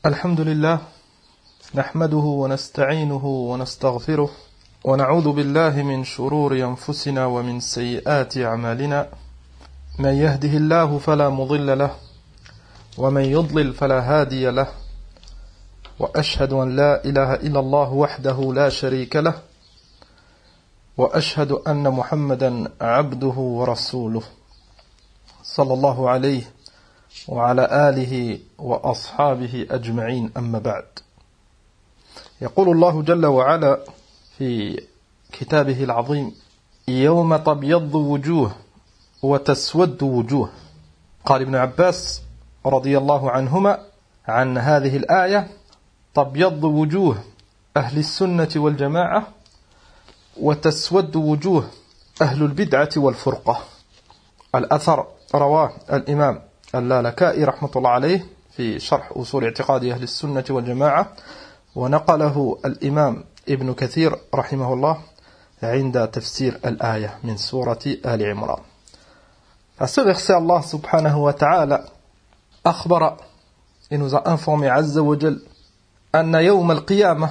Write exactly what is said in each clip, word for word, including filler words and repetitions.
الحمد لله نحمده ونستعينه ونستغفره ونعوذ بالله من شرور أنفسنا ومن سيئات أعمالنا من يهده الله فلا مضل له ومن يضلل فلا هادي له وأشهد أن لا إله إلا الله وحده لا شريك له وأشهد أن محمدا عبده ورسوله صلى الله عليه وعلى آله وأصحابه أجمعين أما بعد. يقول الله جل وعلا في كتابه العظيم: يوم تبيض وجوه وتسود وجوه. قال ابن عباس رضي الله عنهما عن هذه الآية: تبيض وجوه أهل السنة والجماعة وتسود وجوه أهل البدعة والفرقة. الأثر رواه الإمام اللالكائي رحمة الله عليه في شرح أصول اعتقاد أهل السنة والجماعة، ونقله الإمام ابن كثير رحمه الله عند تفسير الآية من سورة آل عمران. À ce verset, Allah subhanahu wa ta'ala أخبر et nous a informé عز وجل أن يوم القيامة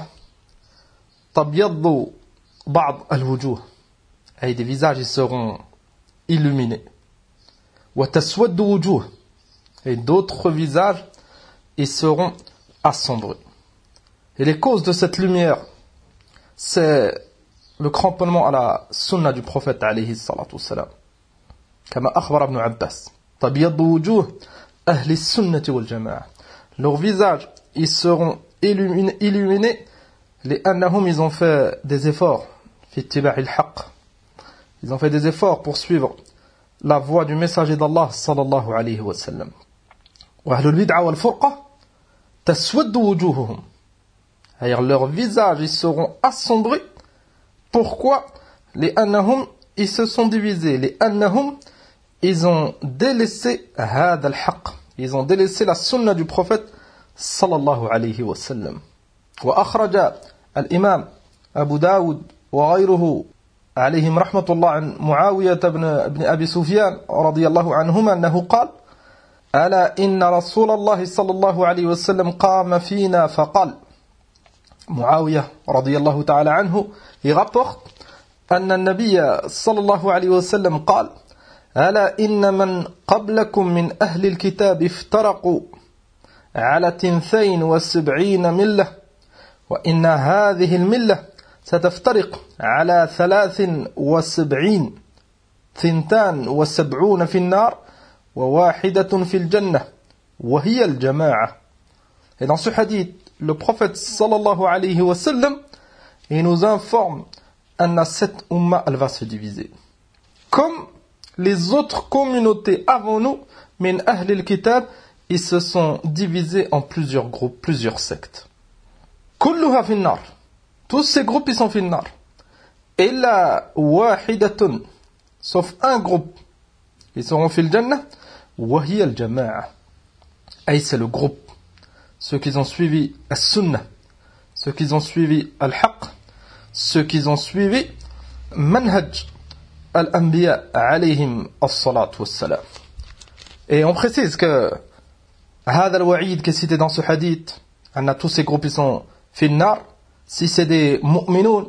تبيض بعض الوجوه, et des visages seront illuminés. وتسود وجوه, et d'autres visages ils seront assombris. Et les causes de cette lumière, c'est le cramponnement à la sunna du prophète alayhi salatu wassalam. Comme akhbar ibn Abbas, tabyaddu wujuh ahli sunnati wal jama'a. Leurs visages, ils seront illuminés, illuminés les annahum, ils ont fait des efforts fi ittiba'i al-haqq. Ils ont fait des efforts pour suivre la voie du messager d'Allah sallallahu alayhi wa sallam. Wa ahlul bid'a wal furqa taswaddu wujuhuhum. C'est-à-dire leurs visages ils seront assombris. Pourquoi? Les annahum ils se sont divisés. Les annahum ils ont délaissé hada al-haqq. Ils ont délaissé la sunna du prophète sallallahu alayhi wa sallam. Wa akhraja al-imam Abu Daoud wa ghayruhu عليهم رحمة الله عن معاوية بن, بن أبي سفيان رضي الله عنهما أنه قال: ألا إن رسول الله صلى الله عليه وسلم قام فينا فقال. معاوية رضي الله تعالى عنه يغبط أن النبي صلى الله عليه وسلم قال: ألا إن من قبلكم من أهل الكتاب افترقوا على تنتين وسبعين ملة وإن هذه الملة ستفترق على ثلاث وسبعين ثنتان وسبعون في النار وواحدة في الجنة وهي الجماعة. Et dans ce hadith, le prophète sallallahu alayhi wa sallam, il nous informe que cette umma, elle va se diviser. Comme les autres communautés avant nous, min ahl al-kitab, ils se sont divisés en plusieurs groupes, plusieurs sectes. Kulluha fi an-nar. Tous ces groupes, ils sont fi an-nar. Illa wahidatun. Sauf un groupe. Ils seront fi al-jannah. Wa hiya al-jama'a. Et c'est le groupe. Ceux qui ont suivi al-sunnah. Ceux qui ont suivi al-haqq. Ceux qui ont suivi manhaj al-anbiya alayhim as-salatu was-salam. Et on précise que هذا الوعيد qui est cité dans ce hadith, on a tous ces groupes, ils sont fi an-nar. Si c'est des mu'minoun,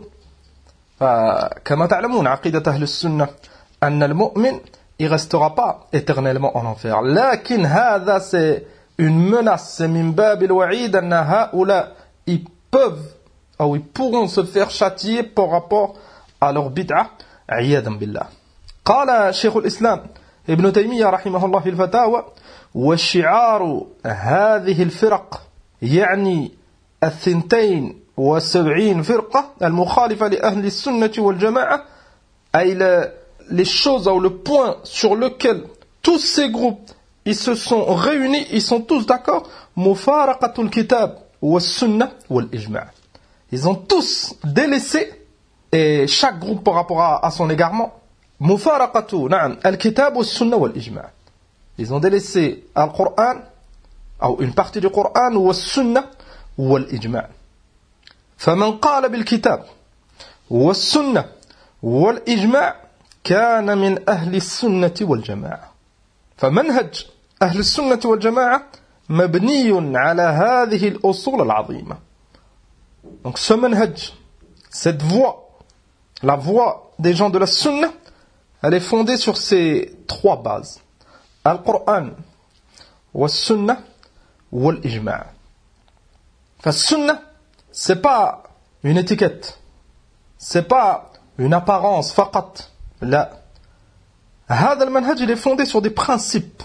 كما تعلمون عقيدة أهل السنة أن المؤمن il restera pas éternellement en enfer. لكن هذا c'est une menace, c'est من باب الوعيد أن هؤلاء ils peuvent ou ils pourront se faire châtier par rapport à leur bid'ah عياذا بالله. قال شيخ الإسلام ابن تيمية رحمه الله في الفتاوى: والشعار هذه الفرق يعني الثنتين وسبعين فرقة المخالفة لأهل السنة والجماعة, أي les choses ou le point sur lequel tous ces groupes ils se sont réunis, ils sont tous d'accord, mufaraqatul kitab wa sunnah wal ijma'. Ils ont tous délaissé, et chaque groupe par rapport à, à son égarement, mufaraqatu na'am al-kitab wa sunnah wal ijma'. Ils ont délaissé al-Qur'an ou une partie du Qur'an wa sunnah wal ijma'. فمن قال بالكتاب والسنة والإجماع كان من أهل السنة والجماعة. فمنهج أهل السنة والجماعة مبني على هذه الأصول العظيمة. Donc ce manhaj, cette voie, la voie des gens de la sunna, elle est fondée sur ces trois bases. Al-Qur'an, wa sunna, wa l'ijma'. Enfin, sunna, c'est pas une étiquette. C'est pas une apparence, faqat. Là. هذا المنهج, il est fondé sur des principes.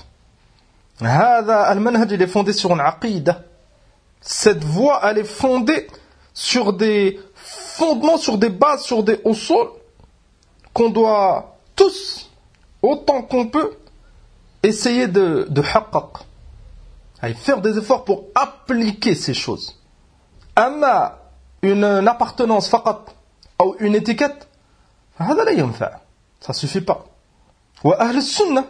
هذا المنهج, il est fondé sur une aqida. Cette voie, elle est fondée sur des fondements, sur des bases, sur des usul qu'on doit tous, autant qu'on peut, essayer de, de haqqaq. Et faire des efforts pour appliquer ces choses. Amma une, une appartenance faqat ou une étiquette, هذا لا ينفع. Ça suffit pas. وأهل السنة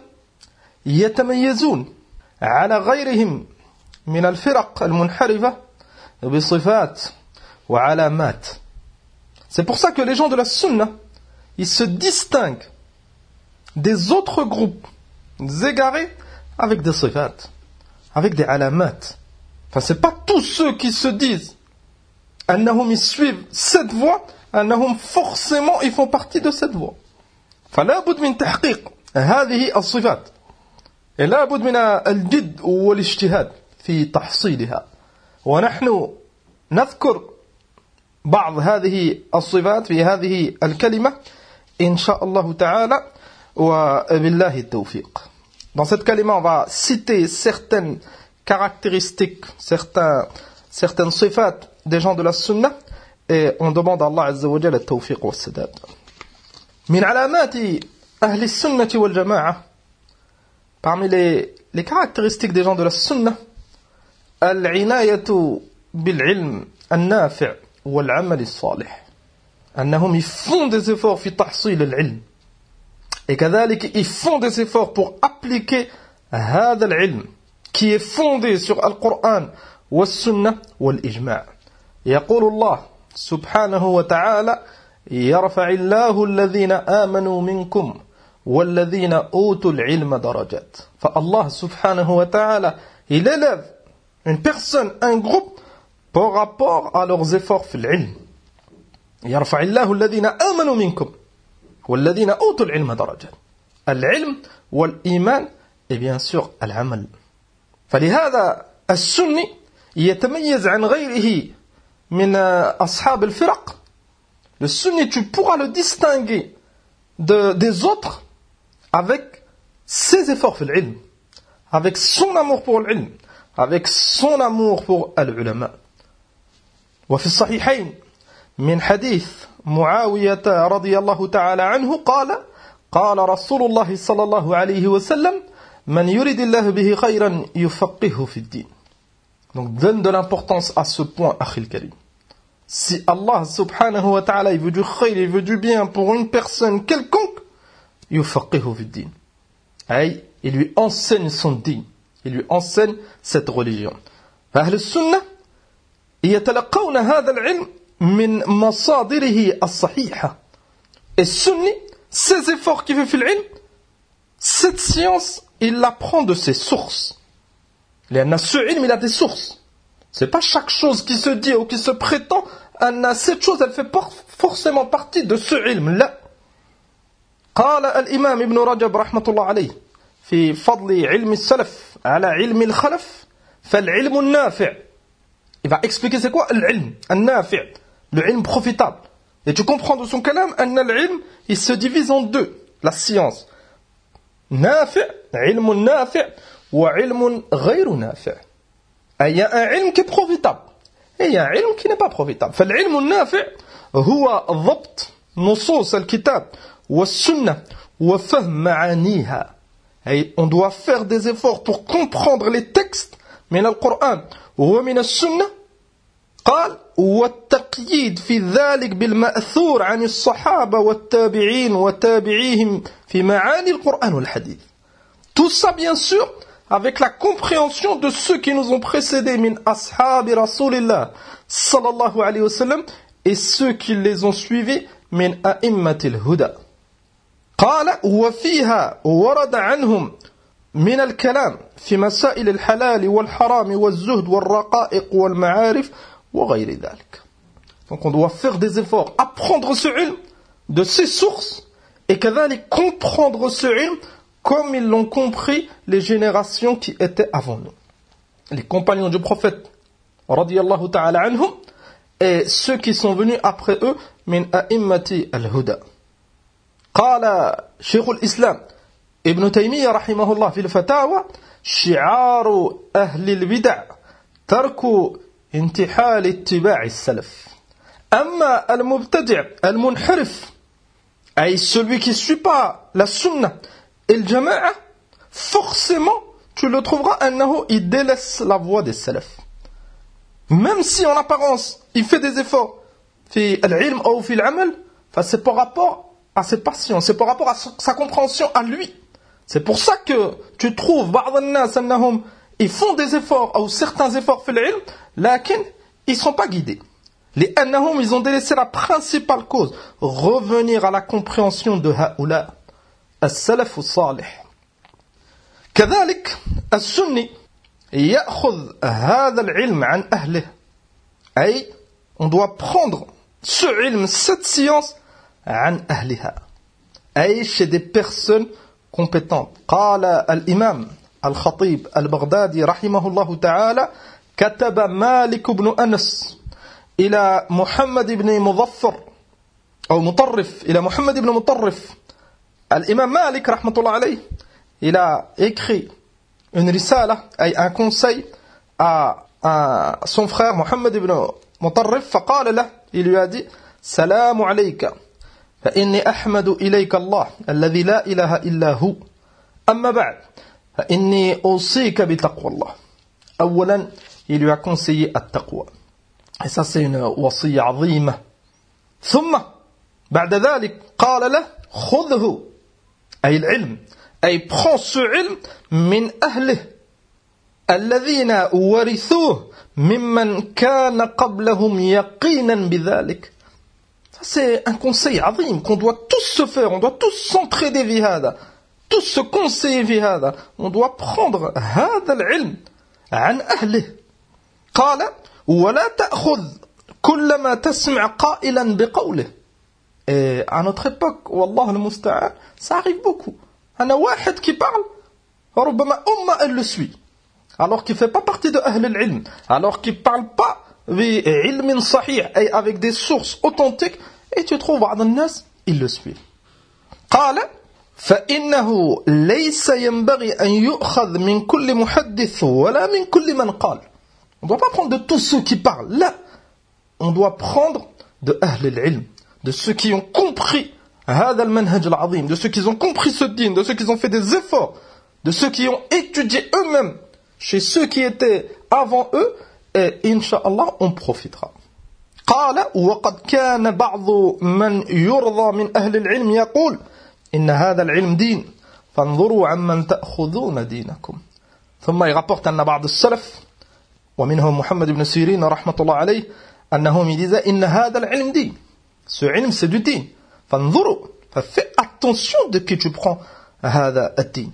يتميزون على غيرهم من الفرق المنحرفة بصفات وعلامات. C'est pour ça que les gens de la sunna, ils se distinguent des autres groupes égarés avec des sifat, avec des alamat. Enfin, c'est pas tous ceux qui se disent annahum, ils suivent cette voie, annahum, forcément ils font partie de cette voie. فلا بد من تحقيق هذه الصفات. لا بد من الجد والاجتهاد في تحصيلها. ونحن نذكر بعض هذه الصفات في هذه الكلمة إن شاء الله تعالى وبالله التوفيق. Dans cette kalima, on va citer certaines caractéristiques, certains, certaines sifat des gens de la sunna et on demande à Allah Azza wa Jalla التوفيق والسداد. من علامات أهل السنة والجماعة, parmi les, les caractéristiques des gens de la sunna, العناية بالعلم النافع والعمل الصالح. أنهم ils font des efforts في تحصيل العلم. Et كذلك ils font des efforts pour appliquer هذا العلم qui est fondé sur القرآن والسنة والإجماع. يقول الله سبحانه وتعالى يرفع الله الذين آمنوا منكم والذين أوتوا العلم درجات. فالله سبحانه وتعالى il élève une personne, un groupe par rapport à leurs efforts في العلم. يرفع الله الذين آمنوا منكم والذين أوتوا العلم درجات. العلم والإيمان et bien sûr العمل. فلهذا السني يتميز عن غيره من أصحاب الفرق. Le sunni, tu pourras le distinguer de, des autres avec ses efforts في العلم, avec son amour pour l'ilm, avec son amour pour العلماء. وفي الصحيحين من حديث معاوية رضي الله تعالى عنه قال قال رسول الله صلى الله عليه وسلم من يريد الله به خيرا يفقهه في الدين. Donc donne de l'importance à ce point, akhil karim. Si Allah subhanahu wa ta'ala il veut du khayr, il veut du bien pour une personne quelconque, yufaqihu fi din. Aïe, il lui enseigne son din, il lui enseigne cette religion. Ahl al-sunnah yatalaqawna hadha al-ilm min masadirihi as-sahiha. Et sunni, ses efforts qu'il fait fi al-ilm, cette science, il l'apprend de ses sources. لأن ce ilm, il a des sources. C'est pas chaque chose qui se dit ou qui se prétend, cette chose, elle fait forcément partie de ce ilm. لا. قال الإمام ابن رجب رحمة الله عليه في فضل علم السلف على علم الخلف فالعلم النافع. Il va expliquer c'est quoi l'ilm, النافع, le ilm profitable. Et tu comprends de son kalam, أن العلم, il se divise en deux, la science. نافع, علم نافع, وعلم غير نافع. Il y a un ilm qui est profitable et il y a un ilm qui n'est pas profitable. فالعلم النافع هو ضبط نصوص الكتاب والسنة وفهم معانيها. Et on doit faire des efforts pour comprendre les textes من القرآن ومن السنة. قال والتقييد في ذلك بالمأثور عن الصحابة والتابعين وتابعيهم في معاني القرآن والحديث. Tout ça bien sûr avec la compréhension de ceux qui nous ont précédés, min ashabi rasulillah sallallahu alayhi wa sallam, et ceux qui les ont suivis, min a'immatil huda. قال وفيها ورد عنهم من الكلام في مسائل الحلال والحرام والزهد والرقائق والمعارف وغير ذلك. Donc on doit faire des efforts, apprendre ce ilm de ses sources et كذلك comprendre ce ilm comme ils l'ont compris les générations qui étaient avant nous. Les compagnons du prophète radiyallahu ta'ala anhum et ceux qui sont venus après eux min a'immati al-huda. قال شيخ الإسلام ابن تيمية رحمه الله في الفتاوى شعار أهل البدع ترك انتحال اتباع السلف. أما المبتدع المنحرف أي celui qui ne suit pas la sunna et le jama'a, forcément tu le trouveras أنه il délaisse la voie des salaf. Même si en apparence il fait des efforts في العلم أو في العمل, c'est par rapport à ses passions, c'est par rapport à sa compréhension à lui. C'est pour ça que tu trouves بعض الناس أنهم ils font des efforts ou certains efforts في العلم لكن ils ne sont pas guidés. لأنهم ils ont délaissé la principale cause, revenir à la compréhension de هؤلاء السلف الصالح. كذلك السني يأخذ هذا العلم عن أهله. أي on doit prendre ce ilm, cette science عن أهلها. أي chez des personnes compétentes. قال الإمام الخطيب البغدادي رحمه الله تعالى كتب مالك بن أنس إلى محمد بن مظفر أو مطرف إلى محمد بن مطرف. الإمام مالك رحمة الله عليه il a écrit une risala, un conseil à, à son frère Mohammed ibn Mutarrif. فقال له, il lui a dit سلام عليك فإني أحمد إليك الله الذي لا إله إلا هو أما بعد فإني أوصيك بتقوى الله. أولا il lui a conseillé التقوى, et ça c'est une وصية عظيمة. ثم بعد ذلك قال له خذه أي العلم, أي prends ce ilm من أهله الذين ورثوه ممن كان قبلهم يقينا بذلك. C'est un conseil عظيم qu'on doit tous se faire, on doit tous s'entraider في هذا, tous se conseiller في هذا. On doit prendre هذا العلم عن أهله. قال ولا تأخذ كل ما تسمع قائلا بقوله. Et à notre époque, والله المستعان, ça arrive beaucoup. أنا واحد qui parle, ربما أمة elle le suit, alors qu'il ne fait pas partie de أهل العلم, alors qu'il ne parle pas بعلم صحيح, et avec des sources authentiques, et tu trouves بعض الناس, ils le suivent. قال فإنه ليس ينبغي أن يؤخذ من كل محدث ولا من كل من قال. On ne doit pas prendre de tous ceux qui parlent, là, on doit prendre de أهل العلم, de ceux qui ont compris هذا المنهج العظيم, de ceux qui ont compris ce dîn, de ceux qui ont fait des efforts, de ceux qui ont étudié eux-mêmes chez ceux qui étaient avant eux, et Inch'Allah on profitera. قال وقد كان بعض من يرضى من أهل العلم يقول إن هذا العلم دين فانظروا عمن تأخذون دينكم. ثم يرapporte أن بعض السلف ومنهم محمد بن سيرين رحمة الله عليه أنهم يديزا إن هذا العلم دين. Ce ilm c'est du din. فانظروا, fais attention de qui tu prends هذا الدين.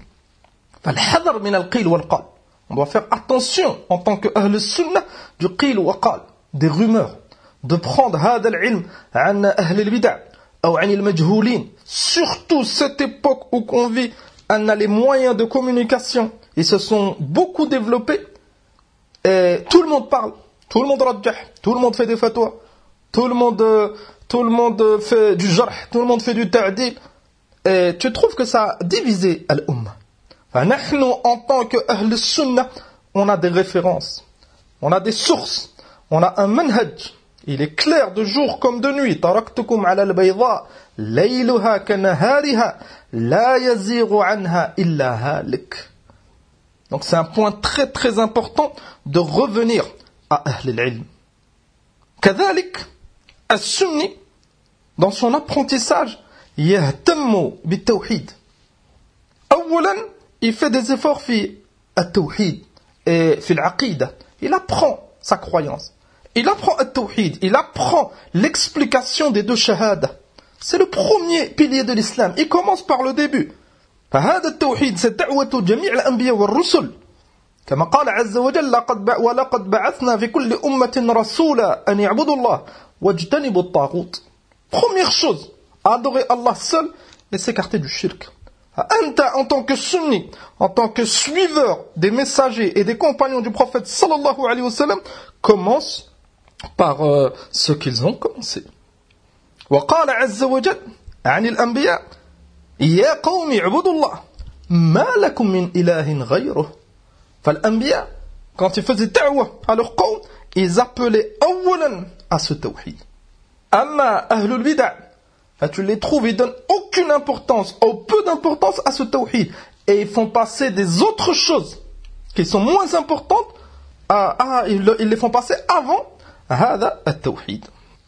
فالحذر من القيل والقال. On doit faire attention en tant que أهل السنة du قيل وقال, des rumeurs, de prendre هذا العلم عن أهل البدع أو عن المجهولين. Surtout cette époque où on vit, on a les moyens de communication, ils se sont beaucoup développés, et tout le monde parle, tout le monde rajjah, tout le monde fait des fatwas, tout le monde, tout le monde fait du jarh, tout le monde fait du ta'dil, et tu trouves que ça a divisé al-Ummah. Nous, en tant que Ahl Sunnah, on a des références, on a des sources, on a un manhaj. Il est clair de jour comme de nuit. Taraktukum ala al-bayda, layluha kanahariha, la yazighu anha illa halik. Donc c'est un point très très important de revenir à Ahl al-ilm. Kadhalik, as-sunni, dans son apprentissage, yahtammu bit-tawhid. Awalan, il fait des efforts fi at-tawhid et fi al-aqida. Il apprend sa croyance. Il apprend at-tawhid. Il apprend l'explication des deux shahadas. C'est le premier pilier de l'islam. Il commence par le début. فهذا التوحيد ستدعوة جميع الأنبياء والرسل كما قال عز وجل لقد ولقد بعثنا في كل أمة رسولا أن يعبدوا الله واجتنبوا الطاغوت. Première chose, adorer Allah seul et s'écarter du shirk. Anta, en tant que sunni, en tant que suiveur des messagers et des compagnons du prophète sallallahu alayhi wa sallam, commence par euh, ce qu'ils ont commencé. وقال عز وجل عن الأنبياء يا قوم اعبدوا الله ما لكم من إله غيره. فالأنبياء, quand ils faisaient da'wah à leur qawm, ils appelaient awalan à ce tawhid. Amma ahlul bid'ah, tu les trouves, ils donnent aucune importance, ou peu d'importance à ce tawhid. Et ils font passer des autres choses qui sont moins importantes, à, à, ils, ils les font passer avant هذا التوحيد.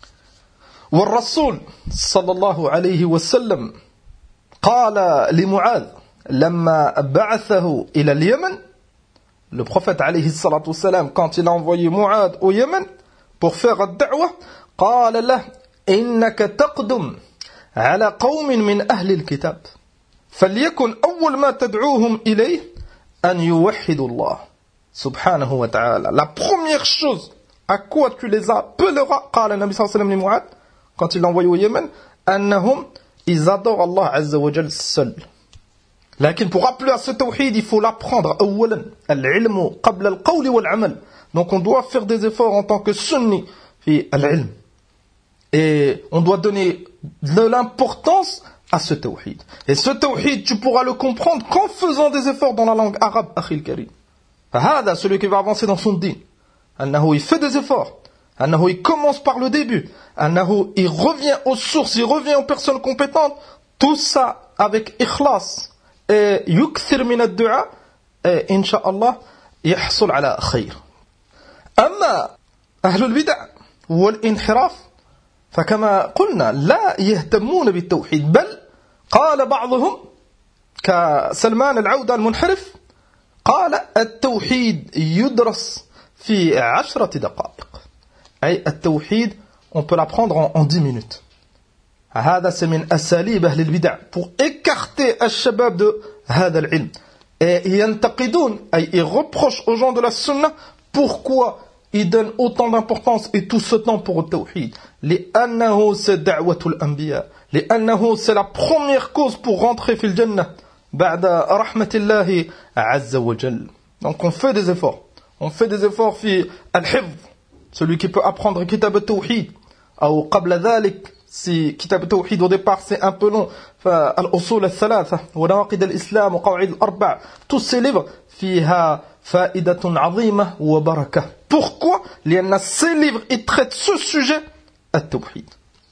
والرسول صلى الله عليه وسلم قال لمعاذ لما بعثه إلى اليمن. Le prophète alayhi salatu wassalam, quand il a envoyé Mu'ad au Yémen pour faire ad-da'wah, قال له إنك تقدم على قوم من أهل الكتاب فليكن أول ما تدعوهم إليه أن يوحدوا الله سبحانه وتعالى. La première chose à quoi tu les appelleras, قال النبي صلى الله عليه وسلم لمعاذ quand il l'a envoyé au Yémen, أنهم ils adorent Allah عز وجل seul. لكن pour appeler à ce tawhid, il faut l'apprendre أولا العلم قبل القول والعمل. Donc on doit faire des efforts en tant que sunni في العلم. Et on doit donner de l'importance à ce tawhid. Et ce tawhid, tu pourras le comprendre qu'en faisant des efforts dans la langue arabe, akhil karim. Fahada, celui qui va avancer dans son din, annahu, il fait des efforts, annahu, il commence par le début, annahu, il revient aux sources, il revient aux personnes compétentes, tout ça avec ikhlas et yukthir min ad-du'a, et insha'Allah, yahsul ala khayr. Amma, ahlul bid'ah, wal inhiraf, فكما قلنا لا يهتمون بالتوحيد بل قال بعضهم كسلمان العودة المنحرف قال التوحيد يدرس في عشرة دقائق أي التوحيد on peut l'apprendre en, en dix minutes. هذا c'est من أساليب أهل البدع pour écarter الشباب de هذا العلم et ينتقدون أي ils reprochent aux gens de la sunna pourquoi ils donnent autant d'importance et tout ce temps pour le tawhid. لأنه c'est دعوة الأنبياء. لأنه c'est la première cause pour rentrer في الجنة بعد رحمة الله عز وجل. Donc on fait des efforts. On fait des efforts في الحفظ. Celui qui peut apprendre كتاب التوحيد. أو قبل ذلك si كتاب التوحيد au départ c'est un peu long. فالأصول الثلاثة ونواقض الإسلام وقواعد الأربع. Tous ces livres فيها فائدة عظيمة وبركة. Pourquoi? لأن ces livres ils traitent ce sujet التوحيد.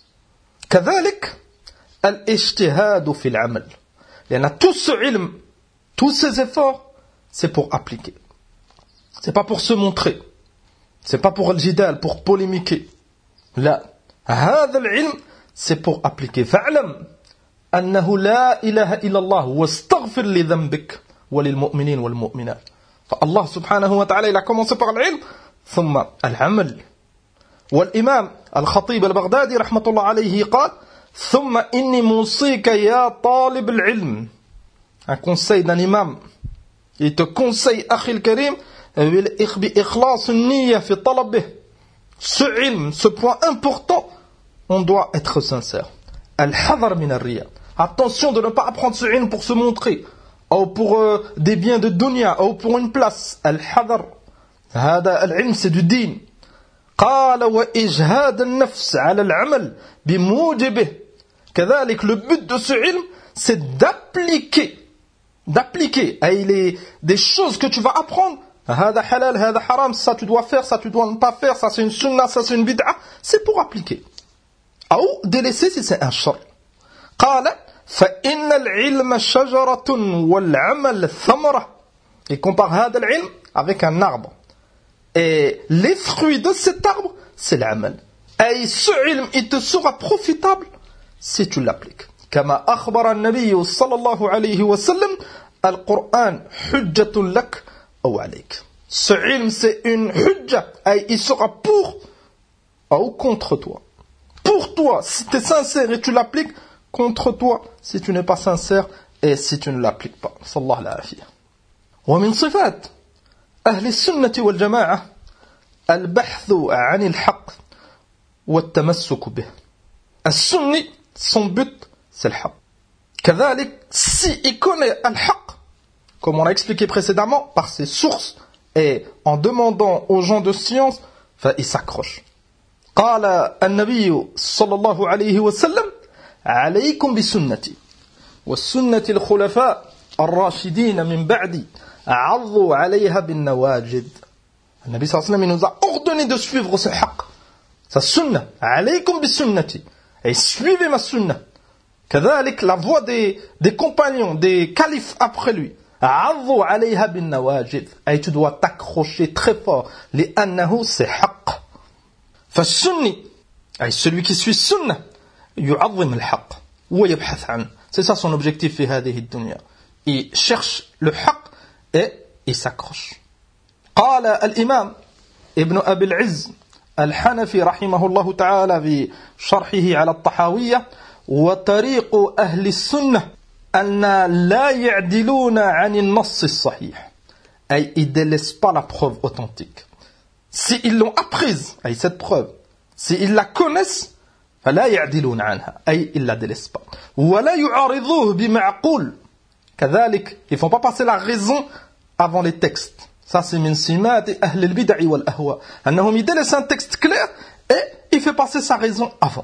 كذلك الاجتهاد في العمل. لأن tout ce علم, tous ces efforts, c'est pour appliquer. C'est pas pour se montrer. C'est pas pour le jidal, pour polémiquer. لا. هذا العلم c'est pour appliquer. فاعلم أنه لا إله إلا الله واستغفر لذنبك وللمؤمنين والمؤمنات. فالله سبحانه وتعالى il a commencé par l'ilm ثم العمل. والإمام الخطيب البغدادي رحمة الله عليه قال ثم إني موصيك يا طالب العلم. Un conseil d'un imam. Il te conseille أخي الكريم بإخلاص النية في طلبه. Ce ilm, ce point important, on doit être sincère. الحذر من الرياء. Attention de ne pas apprendre ce ilm pour se montrer ou pour euh, des biens de dunya ou pour une place. الحذر. هذا العلم c'est du din. قال وإجهاد النفس على العمل بموجبه. كذلك le but de ce ilm c'est d'appliquer d'appliquer أي les des choses que tu vas apprendre. هذا حلال هذا حرام, ça tu dois faire, ça tu dois ne pas faire, ça c'est une sunna, ça c'est une bid'a, c'est pour appliquer. Ou délaisser si c'est un shar. قال فإن العلم شجرة والعمل ثمرة. Il compare هذا العلم avec un arbre. Et les fruits de cet arbre, c'est l'amal. Et ce ilm, il te sera profitable si tu l'appliques. كما أخبر النبي صلى الله عليه وسلم القرآن حجة لك أو عليك. Ce ilm, c'est une hujja. Et il sera pour ou contre toi. Pour toi, si tu es sincère et tu l'appliques, contre toi, si tu n'es pas sincère et si tu ne l'appliques pas. Sallallahu alayhi wa min sifat ahli sunnati wal jama'a al-bahthu 'an al-haqq wa at-tamassuk bih. Al-sunni, son but, c'est le haqq. Kadhalik, si il connaît al-haqq, comme on l'a expliqué précédemment, par ses sources et en demandant aux gens de science, il s'accroche. قال النبي صلى الله عليه وسلم عليكم بسنتي والسنة الخلفاء الراشدين من بعدي عضوا عليها بالنواجذ. النبي صلى الله عليه وسلم nous a ordonné de suivre ce haqq, sa sunna. عليكم بسنتي, et suivez ma sunna. كذلك la voie des, des compagnons, des califes après lui. عضوا عليها بالنواجذ, et tu dois t'accrocher très fort. لأنه c'est haqq. فالسني, et celui qui suit sunna, يعظم الحق ويبحث عنه. C'est ça son objectif في هذه الدنيا. Il cherche le haqq et il s'accroche. قال الإمام ابن أبي العز الحنفي رحمه الله تعالى في شرحه على الطحاوية: وطريق أهل السنة أن لا يعدلون عن النص الصحيح. أي ils ne délaissent pas la preuve authentique. S'ils l'ont apprise, أي cette preuve, s'ils la connaissent, فلا يعدلون عنها, أي ils la délaissent pas. ولا يعارضوه بمعقول. كذلك, ils font pas passer la raison avant les textes. Ça c'est من سمات أهل البدع والأهواء. أنهم يدلسent un texte clair et il fait passer sa raison avant.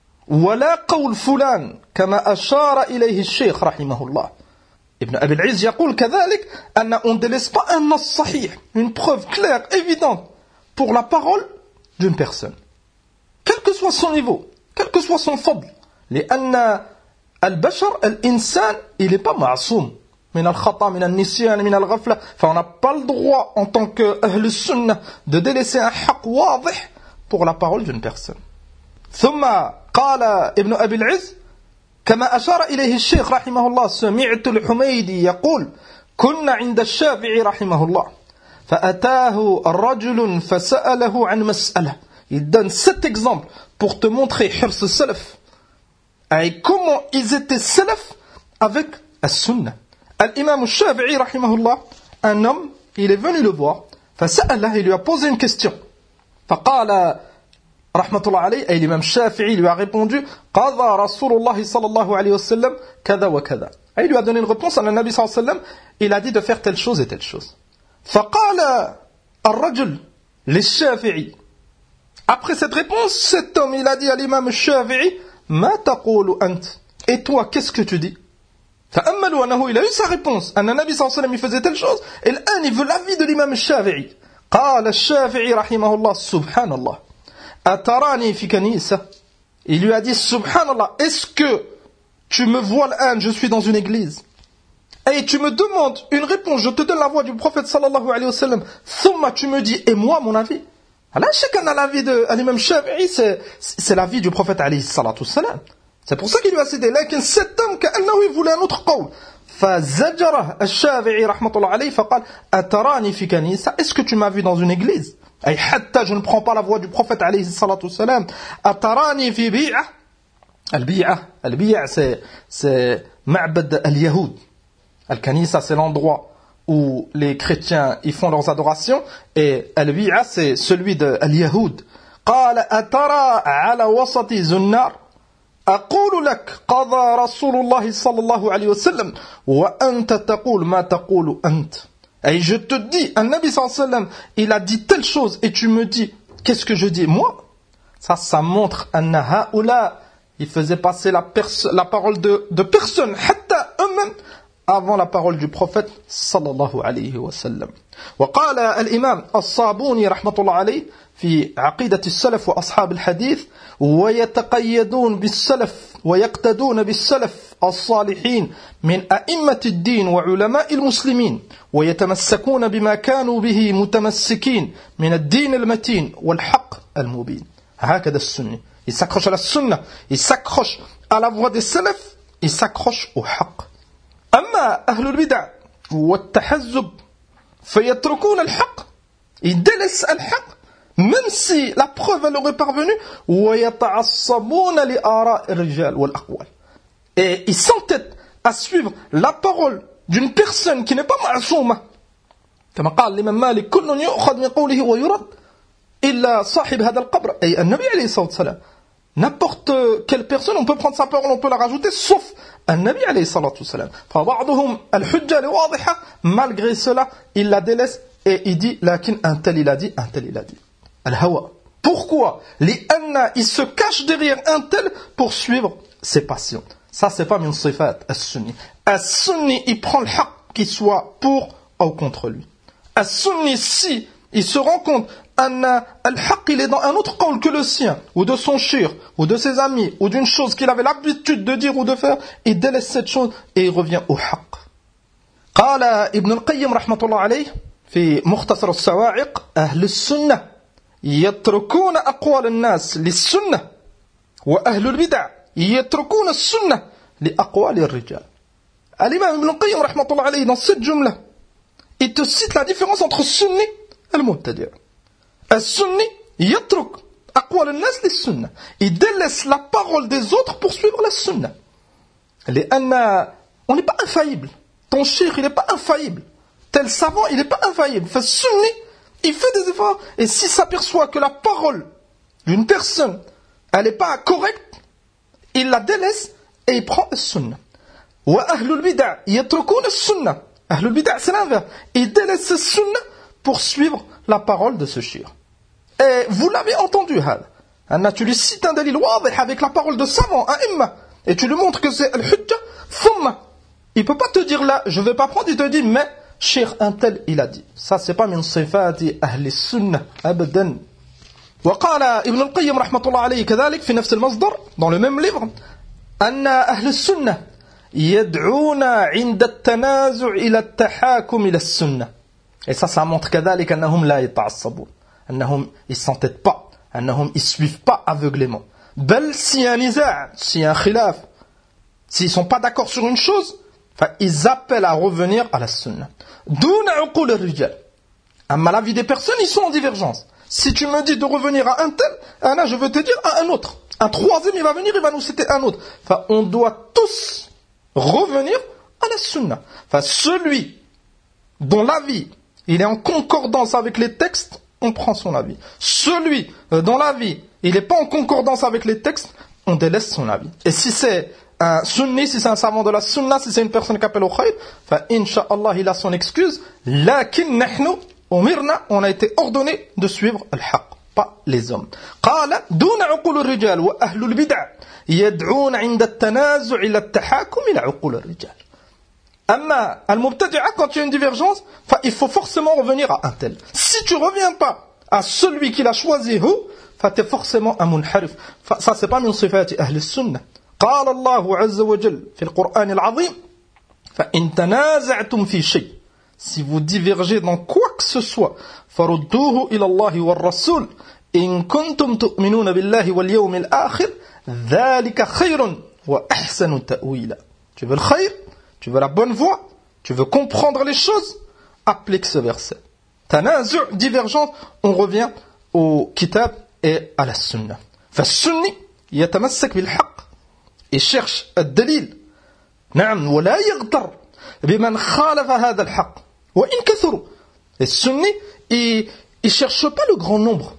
ولا قول فلان كما أشار إليه الشيخ رحمه الله. Ibn Abi al-Izz يقول كذلك أن on ne délaisse pas un nas صحيح, une preuve claire, évidente pour la parole d'une personne, quel que soit son niveau, quel que soit son fadl. لأن البشر الإنسان il n'est pas معصوم من الخطأ من النسيان من الغفلة. Enfin, on n'a pas le droit en tant que أهل السنة de délaisser un haqq واضح pour la parole d'une personne. ثم قال ابن أبي العز كما أشار إليه الشيخ رحمه الله: سمعت الحميدي يقول: كنا عند الشافعي رحمه الله فأتاه رجل فسأله عن مسألة. Il donne sept exemples pour te montrer حرص السلف et comment ils étaient salaf avec السنة. L'imam al-Shafi'i رحمه الله, un homme, il est venu le voir, فسأله, il lui a posé une question. فقال رحمة الله عليه, et l'imam Shafi'i lui a répondu: قضى رسول الله صلى الله عليه وسلم كذا وكذا. Et il lui a donné une réponse à la Nabi صلى الله عليه وسلم, il a dit de faire telle chose et telle chose. فقال الرجل للشافعي, après cette réponse, cet homme il a dit à l'imam Shafi'i: ما تقول أنت, et toi qu'est-ce que tu dis? فأملوا أنه il a eu sa réponse, أن النبي صلى الله عليه وسلم il faisait telle chose, et l'un il veut l'avis de l'imam Shafi'i. قال الشافعي رحمه الله: سبحان الله أتراني في كنيسة. Il lui a dit: Subhanallah, est-ce que tu me vois l'âne, je suis dans une église, et tu me demandes une réponse, je te donne la voix du prophète sallallahu alayhi wa sallam, thumma tu me dis, et moi mon avis? Alors chacun a l'avis de l'imam Shafi'i, c'est, c'est l'avis du prophète alayhi salatu salam. C'est pour ça qu'il lui a cité. Lakin cet homme, كأنه il voulait un autre qawl. فزجره الشافعي رحمة الله عليه فقال: أتراني في كنيسة, est-ce que tu m'as vu dans une église? أي حتى je ne prends pas la voix du prophète عليه الصلاة والسلام. أتراني في بيعة. البيعة, البيعة c'est, c'est معبد اليهود. Al-Kanisa, c'est l'endroit où les chrétiens ils font leurs adorations, et Al-Bi'a, c'est celui de Al-Yahoud. قال أترى على وسط زنار أقول لك قضى رسول الله صلى الله عليه وسلم وأنت تقول ما تقول أنت. Et je te dis, un Nabi sallallahu alayhi wa sallam, il a dit telle chose, et tu me dis, qu'est-ce que je dis? Moi? Ça, ça montre أن هؤلاء, il faisait passer la, perso- la parole de, de personne, حتى eux-mêmes, avant la parole du prophète sallallahu alayhi wa sallam. وقال الإمام الصابوني رحمة الله عليه في عقيدة السلف وأصحاب الحديث: ويتقيدون بالسلف ويقتدون بالسلف الصالحين من أئمة الدين وعلماء المسلمين ويتمسكون بما كانوا به متمسكين من الدين المتين والحق المبين. هكذا السنة, il s'accroche à la sunna, il s'accroche à la voie des salafs, il s'accroche au haqq. أما أهل البدع والتحزب فيتركون الحق, ils délaissent الحق même si la preuve elle aurait parvenu, ويتعصبون لآراء الرجال والأقوال, et ils s'entêtent à suivre la parole d'une personne qui n'est pas ma'souma. كما قال الإمام مالك كل يؤخذ من قوله ويرد إلا صاحب هذا القبر أي النبي عليه الصلاة والسلام. N'importe quelle personne, on peut prendre sa parole, on peut la rajouter, sauf النبي عليه الصلاة والسلام. فبعضهم الحجة واضحة, malgré cela, il la délaisse et il dit لكن un tel il a dit, un tel il a dit. Al-hawa. Pourquoi? لأن il se cache derrière un tel pour suivre ses passions. Ça, c'est pas min sifat as-sunni. As-sunni, il prend le haqq qu'il soit pour ou contre lui. As-sunni, si il se rend compte qu'un al-haqq, il est dans un autre qawl que le sien, ou de son shir, ou de ses amis, ou d'une chose qu'il avait l'habitude de dire ou de faire, il délaisse cette chose et il revient au haqq. قال ابن القيم رحمة الله عليه في مختصر الصواعق أهل السنة يتركون أقوال الناس للسنة وأهل البدع يتركون السنة لأقوال الرجال. الإمام ابن القيم رحمة الله عليه dans cette jumla, il te cite la différence entre sunni et le mubtadi'. Al-sunni yatruk aqwal an-nas lis-sunnah. Il délaisse la parole des autres pour suivre la sunna. لأن on n'est pas infaillible. Ton cheikh, il n'est pas infaillible. Tel savant, il n'est pas infaillible. Fait sunni, il fait des efforts. Et s'il s'aperçoit que la parole d'une personne, elle n'est pas correcte, il la délaisse et il prend le sunna. Wa ahlul bid'a yatrukun as-sunnah. Ahlul bid'a, c'est l'inverse. Il délaisse le sunna pour suivre la parole de ce cheikh. Et vous l'avez entendu, Hal. Anna, tu lui cites un dalil wadih avec la parole de savant, un imma, et tu lui montres que c'est al-hujja, thumma. Il ne peut pas te dire là, je ne vais pas prendre, il te dit, mais cheikh un tel, il a dit. Ça, c'est pas min sifati ahli sunnah, abadan. وقال ابن القيم رحمة الله عليه كذلك في نفس المصدر dans le même livre أن أهل السنة يدعون عند التنازع إلى التحاكم إلى السنة. Et ça, ça montre كذلك أنهم لا يتعصبون, أنهم ils s'entêtent pas, أنهم ils suivent pas aveuglément. بل s'il y a un نزاع, s'il y a un khilaf, s'ils sont pas d'accord sur une chose, enfin, ils appellent à revenir à la sunna. دون عقول الرجال. أما la vie des personnes, ils sont en divergence. Si tu me dis de revenir à un tel, Anna, je veux te dire à un autre. Un troisième, il va venir, il va nous citer un autre. Enfin, on doit tous revenir à la sunna. Enfin, celui dont l'avis, il est en concordance avec les textes, on prend son avis. Celui dont l'avis, il n'est pas en concordance avec les textes, on délaisse son avis. Et si c'est un sunni, si c'est un savant de la sunna, si c'est une personne qui appelle au khayr, enfin, incha'Allah, il a son excuse. Lakin nahnu, umirna, on a été ordonné de suivre al-haq, pas les hommes. قال دون عقول الرجال وأهل البدع يدعون عند التنازع إلى التحاكم إلى عقول الرجال. أما المبتدعة, quand il y a une divergence, il faut forcément revenir à un tel. Si tu reviens pas à celui qui l'a choisi, tu es forcément un munharif. Ça, c'est pas min sifati ahli sunnah. قال الله عز وجل في القرآن العظيم فإن تنازعتم في شيء. Si vous divergez dans quoi que ce soit, فردوه إلى الله والرسول إن كنتم تؤمنون بالله واليوم الآخر ذلك خير وأحسن تأويلا. Tu veux le khayr, tu veux la bonne voie, tu veux comprendre les choses, applique ce verset. تنازع, divergence, on revient au kitab et à la sunna. فالسني يتمسك بالحق et cherche الدليل. نعم ولا يغتر بمن خالف هذا الحق وإن كثروا. Les sunnis, ils ne cherchent pas le grand nombre.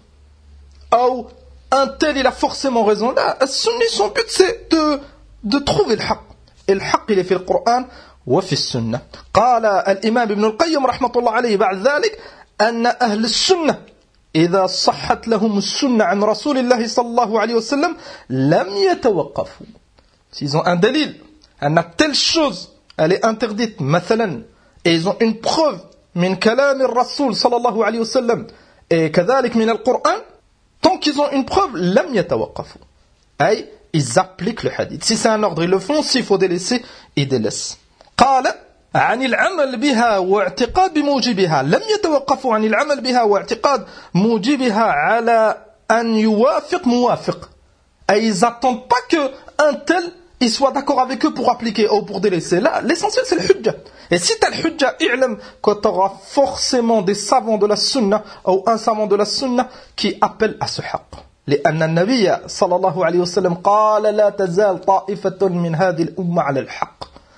Ou un tel, il a forcément raison. Là, les sunnis, son but, c'est de, de trouver le haqq. Et le haqq, il est fait le Coran وفي السنة. قال الإمام ابن القيم رحمة الله عليه بعد ذلك أن أهل السنة إذا صحت لهم السنة عن رسول الله صلى الله عليه وسلم لم يتوقفوا. S'ils ont un dalil, un telle chose, elle est interdite, مثلا, et ils ont une preuve, من كلام الرسول صلى الله عليه وسلم, et كذلك من القرآن, tant qu'ils ont une preuve, لم يتوقفوا. أي, ils appliquent le hadith. Si c'est un ordre, ils le font. S'il faut délaisser, ils délaissent. قال عن العمل بها واعتقاد بموجبها لم يتوقفوا عن العمل بها واعتقاد موجبها على أن يوافق موافق. Et ils n'attendent pas qu'un tel il soit d'accord avec eux pour appliquer ou pour délaisser. Là, l'essentiel, c'est le hujja. Et si tu as le hujja, i'lam, que tu auras forcément des savants de la sunna ou un savant de la sunna qui appelle à ce haqq. لأن النبي صلى الله عليه وسلم قال لا تزال طائفة من هذه الأمة على الحق.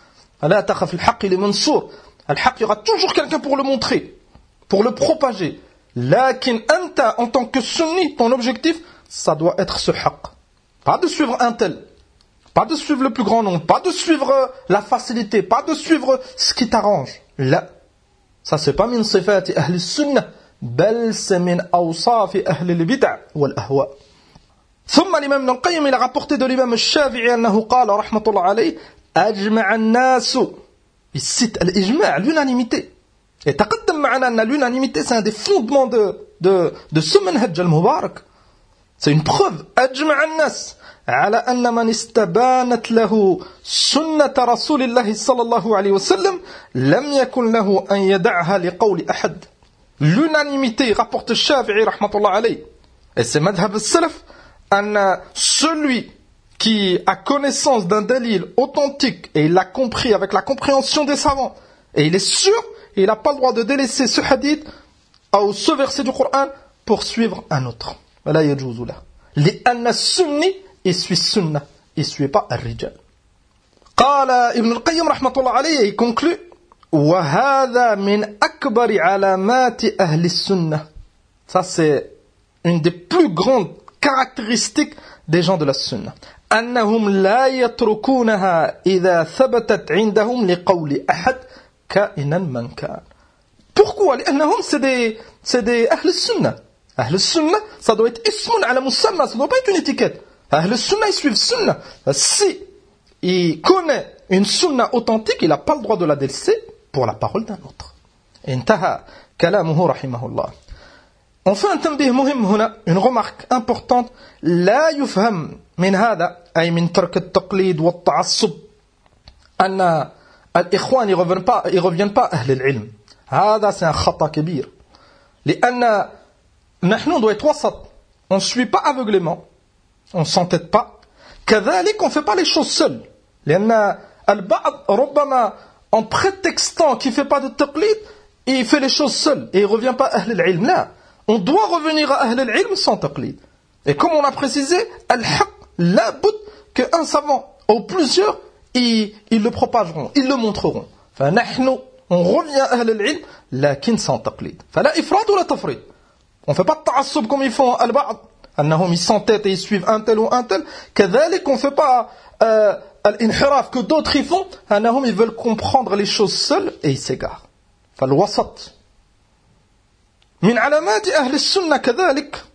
ألا تخف الحق لمنصور. الحق, il y aura toujours quelqu'un pour le montrer, pour le propager. Lakin anta, en tant que sunni, ton objectif, ça doit être ce haqq. Pas de suivre un tel, pas de suivre le plus grand nombre, pas de suivre la facilité, pas de suivre ce qui t'arrange. Là, ça c'est pas min sifati ahli sunnah, bel c'est min awsafi ahli al-bid'a wal ahwa. ثم الإمام ابن القيم il a rapporté de l'imam al-Shafi'i أنه قال رحمة الله عليه أجمع الناس. Il cite l'ijma', l'unanimité. Et تقدم معنا أن l'unanimité c'est un des fondements de, de, de ce manhaj al-mubarak. C'est une preuve. أجمع الناس على أن من استبانت له سنة رسول الله صلى الله عليه وسلم لم يكن له أن يدعها لقول أحد. L'unanimité, rapporte Shafi'i رحمة الله عليه. Et c'est madhab al-salaf. Celui qui a connaissance d'un dalil authentique et il l'a compris avec la compréhension des savants et il est sûr, il n'a pas le droit de délaisser ce hadith ou ce verset du Coran pour suivre un autre. Voilà, yajuzu là. لأن السني يسوي السنة يسوي pas الرجال. قال ابن القيم رحمة الله عليه, il conclut وهذا من أكبر علامات أهل السنة. Ça c'est une des plus grandes caractéristique des gens de la sunna. أنهم لا يتركونها إذا ثبتت عندهم لقول أحد كائنا من كان. Pourquoi? لأنهم c'est des c'est des أهل السنة. أهل السنة ça doit être اسم على مسمى, ça doit pas être une étiquette. أهل السنة ils suivent sunna. Si il connaît une sunna authentique, il n'a pas le droit de la délaisser pour la parole d'un autre. انتهى كلامه رحمه الله. Enfin, un tanbih muhim هنا, une remarque importante, لا يفهم من هذا أي من ترك التقليد والتعصب أن الإخوان ne reviennent pas, ils reviennent pas أهل العلم. هذا c'est un خطأ كبير. لأن نحن doit être وسط. On ne suit pas aveuglément, on ne s'entête pas. كذلك on ne fait pas les choses seuls. لأن البعض ربما en prétextant qu'il ne fait pas de taqlid, il fait les choses seul et il ne revient pas à أهل العلم. Là, on doit revenir à Ahl al-Ilm sans taqlid. Et comme on a précisé, al-haq, la bout, qu'un savant ou plusieurs, ils, ils le propageront, ils le montreront. فنحن, on revient à Ahl al-Ilm, lakin sans taqlid. فلا ifrat ou la tafrid. On ne fait pas de ta'assub comme ils font al-ba'd, annahum ils s'entêtent et ils suivent un tel ou un tel. كذلك, on ne fait pas euh, al-inhiraf que d'autres ils font, annahum ils veulent comprendre les choses seuls et ils s'égarent. فالوسط. من علامات أهل السنة كذلك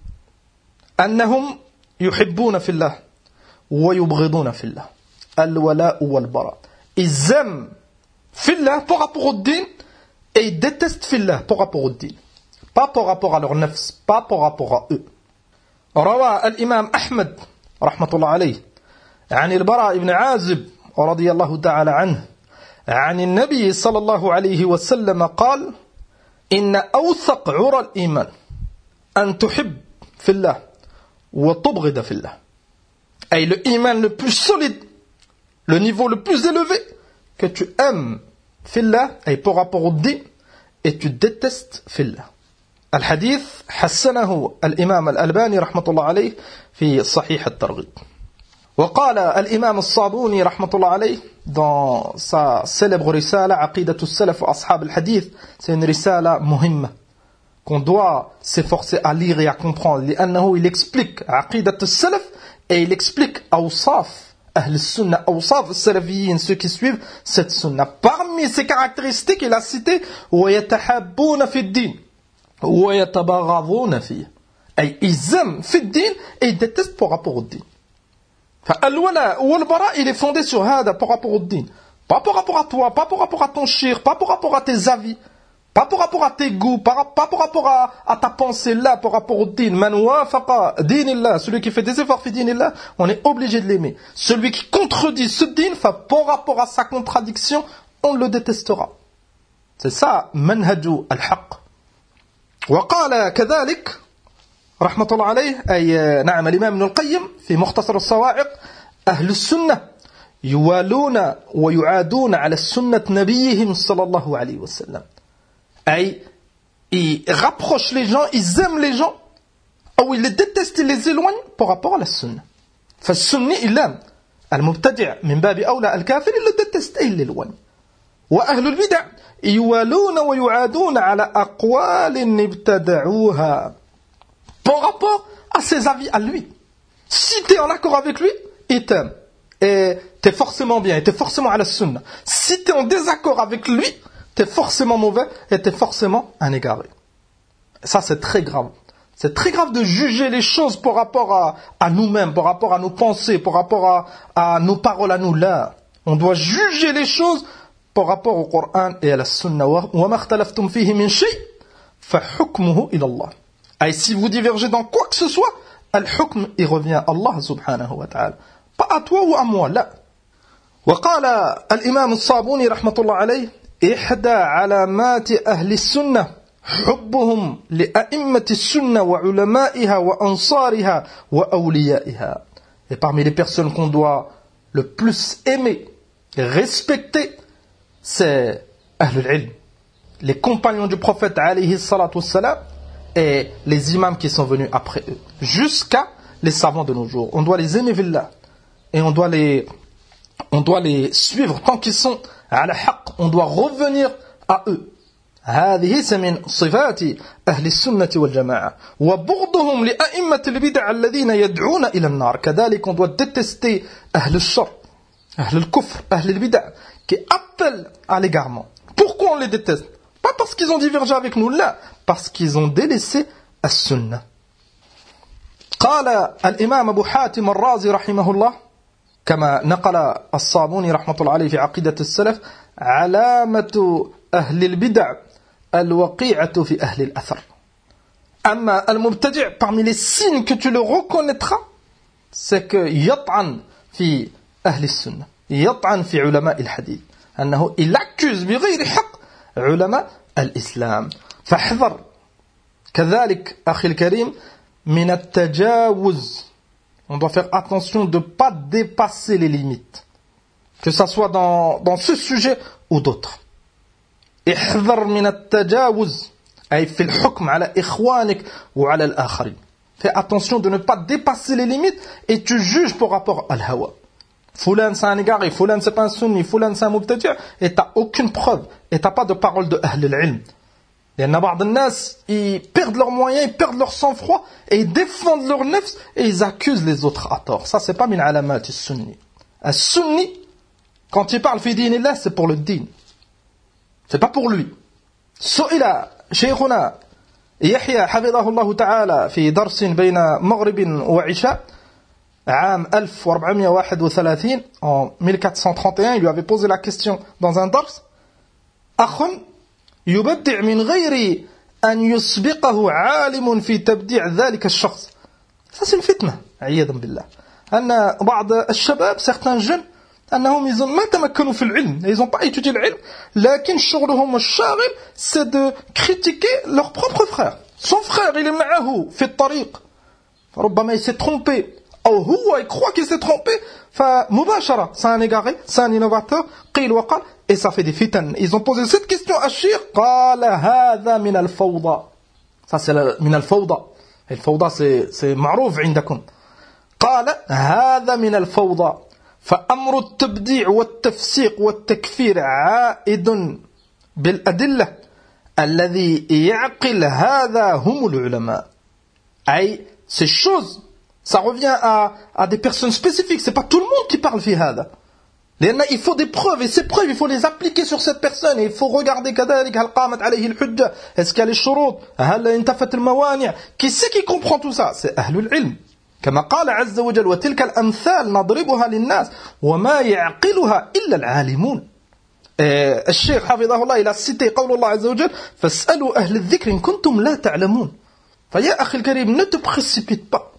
أنهم يحبون في الله ويبغضون في الله. الولاء والبراء. Ils aiment في الله par rapport au din et ils détestent في الله par rapport au din. Pas par rapport à leur nafs, pas par rapport à eux. روى الإمام أحمد رحمة الله عليه عن البراء بن عازب رضي الله تعالى عنه عن النبي صلى الله عليه وسلم قال إن أوثق عرى الإيمان أن تحب في الله وتبغض في الله. أي le iman le plus solide, le niveau le plus élevé, que tu aimes في الله, أي par rapport au din, et tu détestes في الله. الحديث حسنه الإمام الألباني رحمة الله عليه في صحيح الترغيب. وقال الإمام الصابوني رحمة الله عليه dans sa célèbre risala عقيدة السلف وأصحاب الحديث, c'est une risala مهمة qu'on doit s'efforcer à lire et à comprendre, لأنه il explique عقيدة السلف et il explique أوصاف أهل السنة, أوصاف السلفيين, ceux qui suivent cette sunna. Parmi ces caractéristiques, il a cité ويتحابون في الدين ويتباغضون فيه, أي ils aiment في الدين et ils détestent par rapport au din. Al-wala ou al-bara, il est fondé sur hada par rapport au din. Pas par rapport à toi, pas par rapport à ton shir, pas par rapport à tes avis, pas par rapport à tes goûts, pas, pas par rapport à, à ta pensée là, par rapport au din. Man wafaqa dinillah, celui qui fait des efforts fi dinillah, on est obligé de l'aimer. Celui qui contredit ce din, par rapport à sa contradiction, on le détestera. C'est ça, manhaju al-haq. Wa qala kadhalik رحمة الله عليه, أي نعم الإمام ابن القيم في مختصر الصواعق, أهل السنة يوالون ويعادون على سنة نبيهم صلى الله عليه وسلم. أي ils rapprochent les gens, ils aiment les gens, ou ils les détestent, ils les éloignent par rapport à la sunna. فالسني il aime, المبتدع من باب أولى الكافر il le déteste et il l'éloigne. وأهل البدع يوالون ويعادون على أقوال ابتدعوها. Par rapport à ses avis à lui. Si tu es en accord avec lui, il t'aime. Et tu es forcément bien, et tu es forcément à la sunna. Si tu es en désaccord avec lui, tu es forcément mauvais et tu es forcément un égaré. Ça, c'est très grave. C'est très grave de juger les choses par rapport à, à nous-mêmes, par rapport à nos pensées, par rapport à, à nos paroles à nous. Là, on doit juger les choses par rapport au Coran et à la sunna. وَمَا اخْتَلَفْتُمْ فِيهِ مِنْ شَيْءٍ فَحُكْمُهُ إِلَى اللَّهِ. Et si vous divergez dans quoi que ce soit, al-hukm, il revient à Allah subhanahu wa ta'ala. Pas à toi ou à moi, là. وقال الإمام الصابوني رحمة الله عليه إحدى علامات أهل السنة حبهم لأئمة السنة وعلمائها وأنصارها وأوليائها. Et parmi les personnes qu'on doit le plus aimer, respecter, c'est Ahlul Ilm, les compagnons du prophète alayhi salatu wassalam et les imams qui sont venus après eux, jusqu'à les savants de nos jours. On doit les aimer billah et on doit les, on doit les suivre tant qu'ils sont à la haqq. On doit revenir à eux. هذه من صفات أهل السنة والجماعة وبغضهم لأئمة البدع الذين يدعون إلى النار. كذلك on doit détester أهل الشر, أهل الكفر, أهل البدع qui appellent à l'égarement. Pourquoi on les déteste? Pas parce qu'ils ont divergé avec nous, là, parce qu'ils ont délaissé السنة. قال الإمام أبو حاتم الرازي رحمه الله كما نقل الصابوني رحمة الله عليه في عقيدة السلف علامة أهل البدع الوقيعة في أهل الأثر. أما المبتدع, parmi les signes que tu le reconnaîtras, c'est que يطعن في أهل السنة, يطعن في علماء الحديث, أنه il accuse بغير حق علماء الإسلام. فاحذر كذلك أخي الكريم من التجاوز. On doit faire attention de ne pas dépasser les limites, que ça soit dans, dans ce sujet ou d'autres. احذر من التجاوز أي في الحكم على إخوانك وعلى الآخرين. Fais attention de ne pas dépasser les limites et tu juges par rapport à l'hawa. Fulan c'est un égaré, Fulan c'est pas un sunni, Fulan c'est un mubtadi' et tu n'as aucune preuve et tu n'as pas de parole de Ahl al-Ilm. Il y en a beaucoup de gens, ils perdent leurs moyens, ils perdent leur sang-froid et ils défendent leur nefs et ils accusent les autres à tort. Ça c'est pas min alamat al-sunni. Un sunni, quand il parle fi dinillah, c'est pour le din. C'est pas pour lui. سئل شيخنا يحيى حفظه الله تعالى في درس بين مغرب وعشاء عام ألف وأربعمائة وواحد وثلاثين en mille quatre cent trente et un, il lui avait posé la question dans un dars: أخ يبدع من غير أن يسبقه عالم في تبديع ذلك الشخص. Ça c'est une fitna عياذا بالله. أن بعض الشباب, certains jeunes, أنهم ils ont ما تمكنوا في العلم, ils n'ont pas étudié العلم, لكن شغلهم الشاغل c'est de critiquer leur propre frère. Son frère il est معه في الطريق, ربما il s'est trompé, ou هو il croit qu'il s'est trompé, فمباشرة c'est un égaré, c'est un innovateur, قيل وقال, et ça fait des fitan. Ils ont posé cette question à Shir, قال هذا من الفوضى. Ça c'est من الفوضى. Et le fawda c'est c'est معروف عندكم. قال هذا من الفوضى. فأمر التبديع والتفسيق والتكفير عائد بالأدلة الذي يعقل هذا هم العلماء. أي ces choses, ça revient à, à des personnes spécifiques, c'est pas tout le monde qui parle في هذا. Il faut des preuves, et ces preuves, il faut les appliquer sur cette personne, et il faut regarder كذلك هل قامت عليه الحجة, est-ce qu'il y a les شروط, هل انتفت الموانع. Qui c'est qui comprend tout ça? C'est أهل العلم. كما قال عز وجل وتلك الأمثال نضربها للناس وما يعقلها إلا العالمون. الشيخ حفظه الله il a cité قول الله عز وجل فاسألوا أهل الذكر إن كنتم لا تعلمون. فيا أخي الكريم, ne te précipite pas.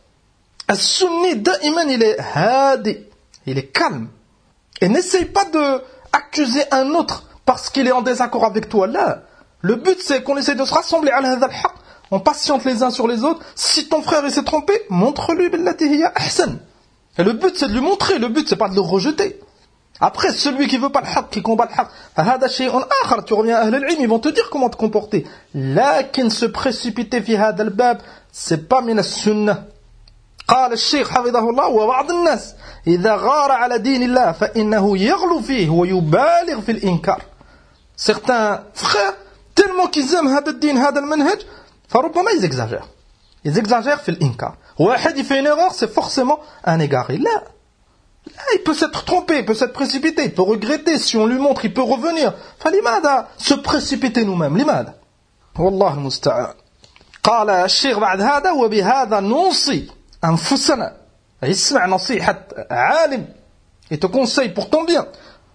السني دائما il est هادي, il est calme. Et n'essaye pas d'accuser un autre parce qu'il est en désaccord avec toi. Là, le but c'est qu'on essaie de se rassembler à hadha al-haq. On patiente les uns sur les autres. Si ton frère il s'est trompé, montre-lui billati hiya ahsan. Et le but c'est de lui montrer, le but c'est pas de le rejeter. Après, celui qui veut pas le haq, qui combat le haq, hada shay'un akhar, tu reviens à Ahl al-Ilm, ils vont te dire comment te comporter. Lakin se précipiter fi hada al-bab, c'est pas min as-sunnah. قال الشيخ حفظه الله وبعض الناس إذا غار على دين الله فإنه يغلو فيه ويبالغ في الإنكار. certains frères, tellement qu'ils aiment هذا الدين هذا المنهج, فربما ils exagèrent. Ils exagèrent في الإنكار. واحد il fait une erreur, c'est forcément un égaré. Là, là, il peut s'être trompé, il peut s'être précipité, il peut regretter. Si on lui montre, il peut revenir. فلماذا se précipiter nous-mêmes? لماذا؟ والله المستعان. قال الشيخ بعد هذا وبهذا نوصي أنفسنا. اسمع نصيحة عالم, il te conseille pour ton bien.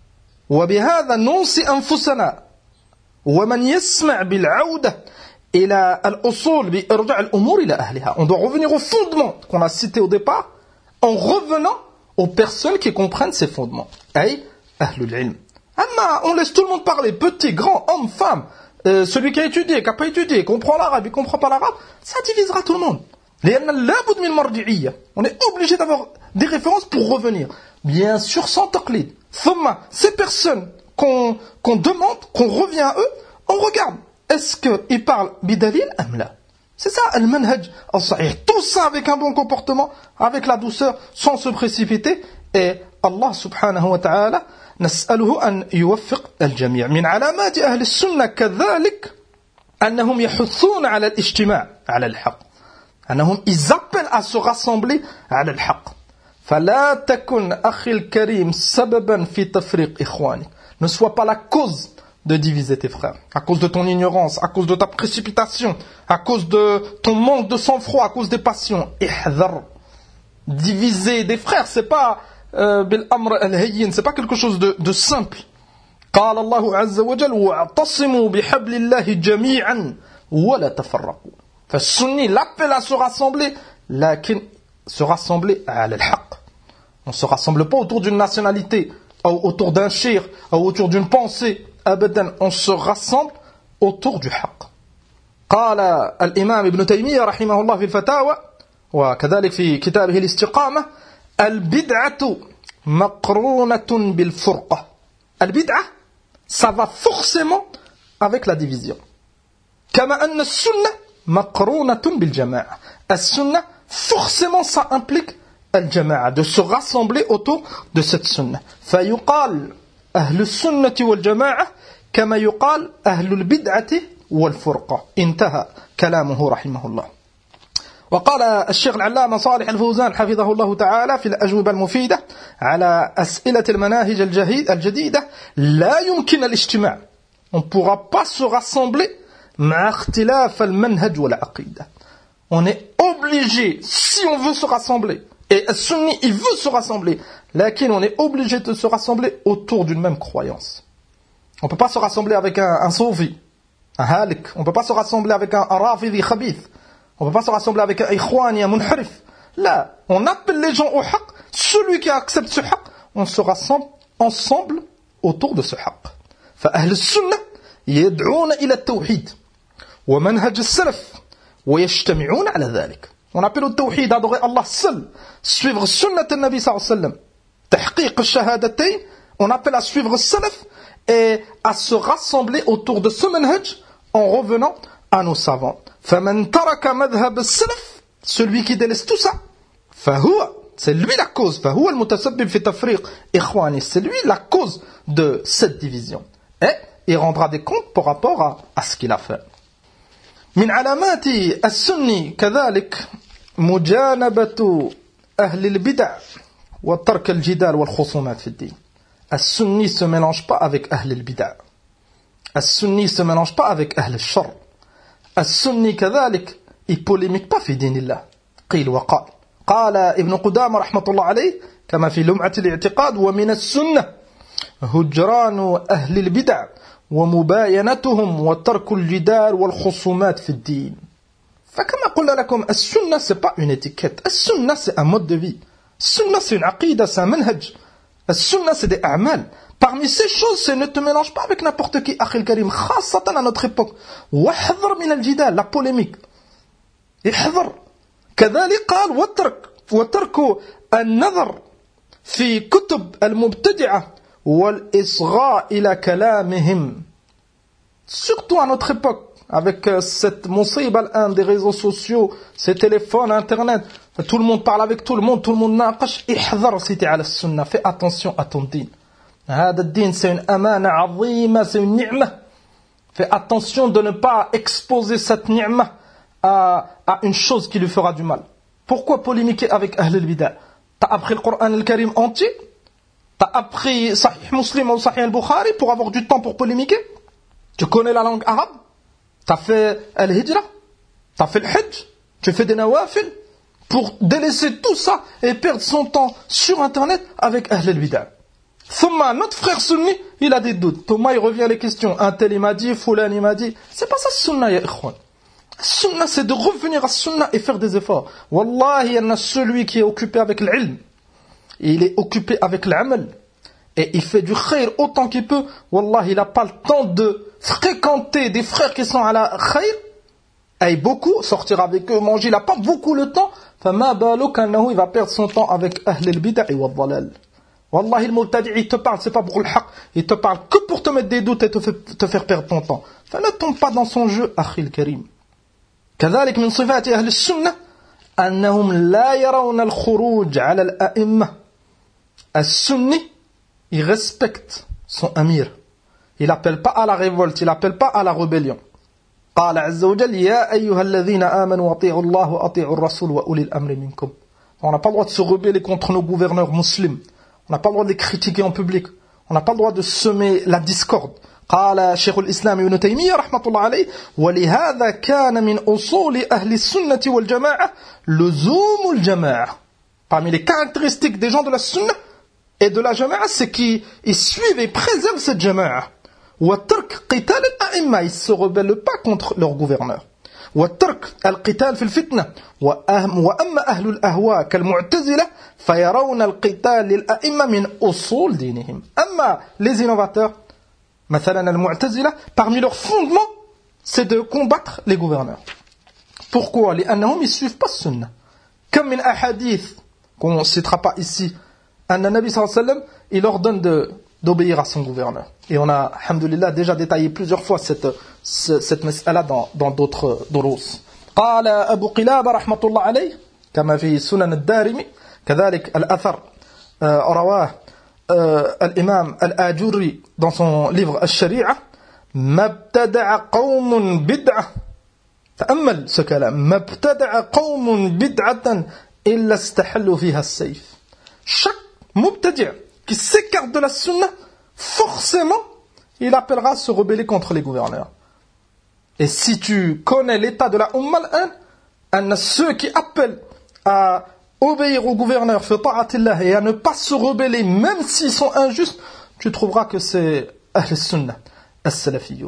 وبهذا نوصي أنفسنا ومن يسمع بالعودة إلى الأصول بإرجاع الأمور إلى أهلها. On doit revenir aux fondements qu'on a cités au départ en revenant aux personnes qui comprennent ces fondements. أي أهل العلم. أما on laisse tout le monde parler, petit, grand, homme, femme, euh, celui qui a étudié, qui n'a pas étudié, qui comprend l'arabe, il ne comprend pas l'arabe, ça divisera tout le monde. لأن لابد من مرجعية. On est obligé d'avoir des références pour revenir. Bien sûr sans taqlid. ثم ces personnes qu'on, qu'on demande, qu'on revient à eux, on regarde. Est-ce qu'ils parlent bidalil am la? C'est ça, al-manhaj al-sahih. Tout ça avec un bon comportement, avec la douceur, sans se précipiter. Et Allah subhanahu wa ta'ala, نسأله أن يوفق الجميع. من علامات أهل السنة كذلك أنهم يحثون على الاجتماع على الحق. أنهم ils appellent à se rassembler على الحق. فلا تكن أخي الكريم سببا في تفريق إخوانك. Ne sois pas la cause de diviser tes frères, à cause de ton ignorance, à cause de ta précipitation, à cause de ton manque de sang-froid, à cause des passions. Ihdhar. Diviser des frères, c'est pas bil amr al-hayyin, c'est pas quelque chose de, de simple. قال الله عز وجل واعتصموا بحبل الله جميعا ولا تفرقوا. فالسني l'appelle à se rassembler, lakin se rassembler على الحق. On ne se rassemble pas autour d'une nationalité, ou autour d'un shir, ou autour d'une pensée. أبدا, on se rassemble autour du حق. قال الإمام ابن تيمية رحمه الله في الفتاوى وكذلك في كتابه الاستقامة البدعة مقرونة بالفرقة. البدعة, ça va forcément avec la division. كما أن السنة مقرونة بالجماعة. السنة forcément ça implique الجماعة, de se rassembler autour de cette sunna. فيقال أهل السنة والجماعة كما يقال أهل البدعة والفرقة. انتهى كلامه رحمه الله. وقال الشيخ العلامة صالح الفوزان حفظه الله تعالى في الأجوبة المفيدة على أسئلة المناهج الجديدة لا يمكن الاجتماع. On ne pourra pas se rassembler مع اختلاف المنهج والعقيدة. On est obligé, si on veut se rassembler, et Sunni, il veut se rassembler, lakin on est obligé de se rassembler autour d'une même croyance. On ne peut pas se rassembler avec un, un soufi, un halik. On ne peut pas se rassembler avec un, un rafidi khabith. On ne peut pas se rassembler avec un ikhwani, un munharif. Là, on appelle les gens au haqq. Celui qui accepte ce haqq, on se rassemble ensemble autour de ce haqq. فأهل السنة يدعون إلى التوحيد ومنهج السلف ويجتمعون على ذلك. On appelle au tawhid, adorer Allah seul, suivre sunnat al-Nabi sallallahu alayhi wa sallam, tahqiq al-shahadatayn, on appelle à suivre salaf et à se rassembler autour de ce manhaj en revenant à nos savants. فَمَنْ تَرَكَ مَذْهَبَ السَّلَفِ, celui qui délaisse tout ça, فَهُوَ, c'est lui la cause, فَهُوَ الْمُتَسَبِّبْ فِي تَفْرِيقِ إِخْوَانِ, c'est lui la cause de cette division. Et il rendra des comptes par rapport à, à ce qu'il a fait. من علامات السني كذلك مجانبة أهل البدع وترك الجدال والخصومات في الدين. السني se mélange pas avec أهل البدع. السني se mélange pas avec أهل الشر. السني كذلك il polémique pas في دين الله. قيل وقال. قال ابن قدامة رحمة الله عليه كما في لمعة الاعتقاد ومن السنة هجران أهل البدع ومباينتهم وترك الجدال والخصومات في الدين. فكما قلنا لكم السنة c'est pas une étiquette. السنة c'est un mode de vie. السنة c'est une aqida, c'est un manhaj. السنة c'est des a'mal. Parmi ces choses, c'est ne te mélange pas avec n'importe qui. أخي الكريم خاصة à notre époque. واحذر من الجدال, la polémique. احذر. كذلك قال وترك وترك النظر في كتب المبتدعة والإصغاء إلى كلامهم. Surtout à notre époque, avec cette musiba al-an des réseaux sociaux, ces téléphones, internet, tout le monde parle avec tout le monde, tout le monde naqash. احذر si t'es على السنة, fais attention à ton din. هذا الدين c'est une amana عظيمة, c'est une ni'ma. Fais attention de ne pas exposer cette ni'ma à, à une chose qui lui fera du mal. Pourquoi polémiquer avec Ahl al-Bida? T'as appris le Coran al-Karim entier? T'as appris Sahih Muslim ou Sahih al-Bukhari pour avoir du temps pour polémiquer? Tu connais la langue arabe? T'as fait al-Hijra? T'as fait le Hajj? Tu fais des nawafil? Pour délaisser tout ça et perdre son temps sur internet avec Ahl al-Bida. Thumma, notre frère sunni, il a des doutes. Thomas, il revient à les questions. Un tel il m'a dit, Foulan il m'a dit. C'est pas ça sunna, ya ikhwan. Sunna, c'est de revenir à sunna et faire des efforts. Wallahi, il y en a celui qui est occupé avec l'ilm. Il est occupé avec l'amal. Et il fait du khayr autant qu'il peut. Wallahi, il n'a pas le temps de fréquenter des frères qui sont à la khayr. Et beaucoup, sortir avec eux, manger, il n'a pas beaucoup le temps. Fama baluk annahu, il va perdre son temps avec ahl al-bid'a wa al-dhalal. Wallahi, le mubtadi', il te parle, c'est pas pour le haqq. Il te parle que pour te mettre des doutes et te, fait, te faire perdre ton temps. Fa ne tombe pas dans son jeu, akhi al-karim. كذلك من صفات أهل السنة أنهم لا يرون الخروج على الأئمة. السني, il respecte son amir. Il appelle pas à la révolte, il appelle pas à la rébellion. قال عز وجل يا أيها الذين آمنوا أطيعوا الله وأطيعوا الرسول وأولي الأمر منكم. On n'a pas le droit de se rebeller contre nos gouverneurs musulmans. On n'a pas le droit de les critiquer en public. On n'a pas le droit de semer la discorde. قال شيخ الإسلام ابن تيمية رحمة الله عليه ولهذا كان من أصول أهل السنة والجماعة لزوم الجماعة. Parmi les caractéristiques des gens de la sunna et de la jama'a, c'est qu'ils suivent et préservent cette jama'a. وترك قتال الأئمة, ils ne se rebellent pas contre leur gouverneur. وترك القتال في الفتنة. وأما أهل الأهواء كالمعتزلة فيرون القتال للأئمة من أصول دينهم. أما les innovateurs, مثلا المعتزلة, parmi leurs fondements, c'est de combattre les gouverneurs. Pourquoi? لأنهم ils suivent pas sunna. Comme une ahadith qu'on ne citera pas ici, un Nabi sallallahu alayhi wa sallam, il ordonne de d'obéir à son gouverneur. Et on a, alhamdulillah, déjà détaillé plusieurs fois cette, cette mas'ala dans, dans d'autres durus. قال أبو قلابة رحمة الله عليه كما في سنن الدارمي كذلك الأثر رواه الإمام الآجوري dans son livre الشريعة ما ابتدع قوم بدعة. تأمل ce كلام. ما ابتدع قوم بدعة إلا استحلوا فيها السيف. Chaque mubtadi' qui s'écarte de la sunna, forcément, il appellera à se rebeller contre les gouverneurs. Et si tu connais l'état de la Ummah al-an, ceux qui appellent à obéir au gouverneur, fi ta'atillah, et à ne pas se rebeller, même s'ils sont injustes, tu trouveras que c'est Ahl Sunnah, as-Salafiyun.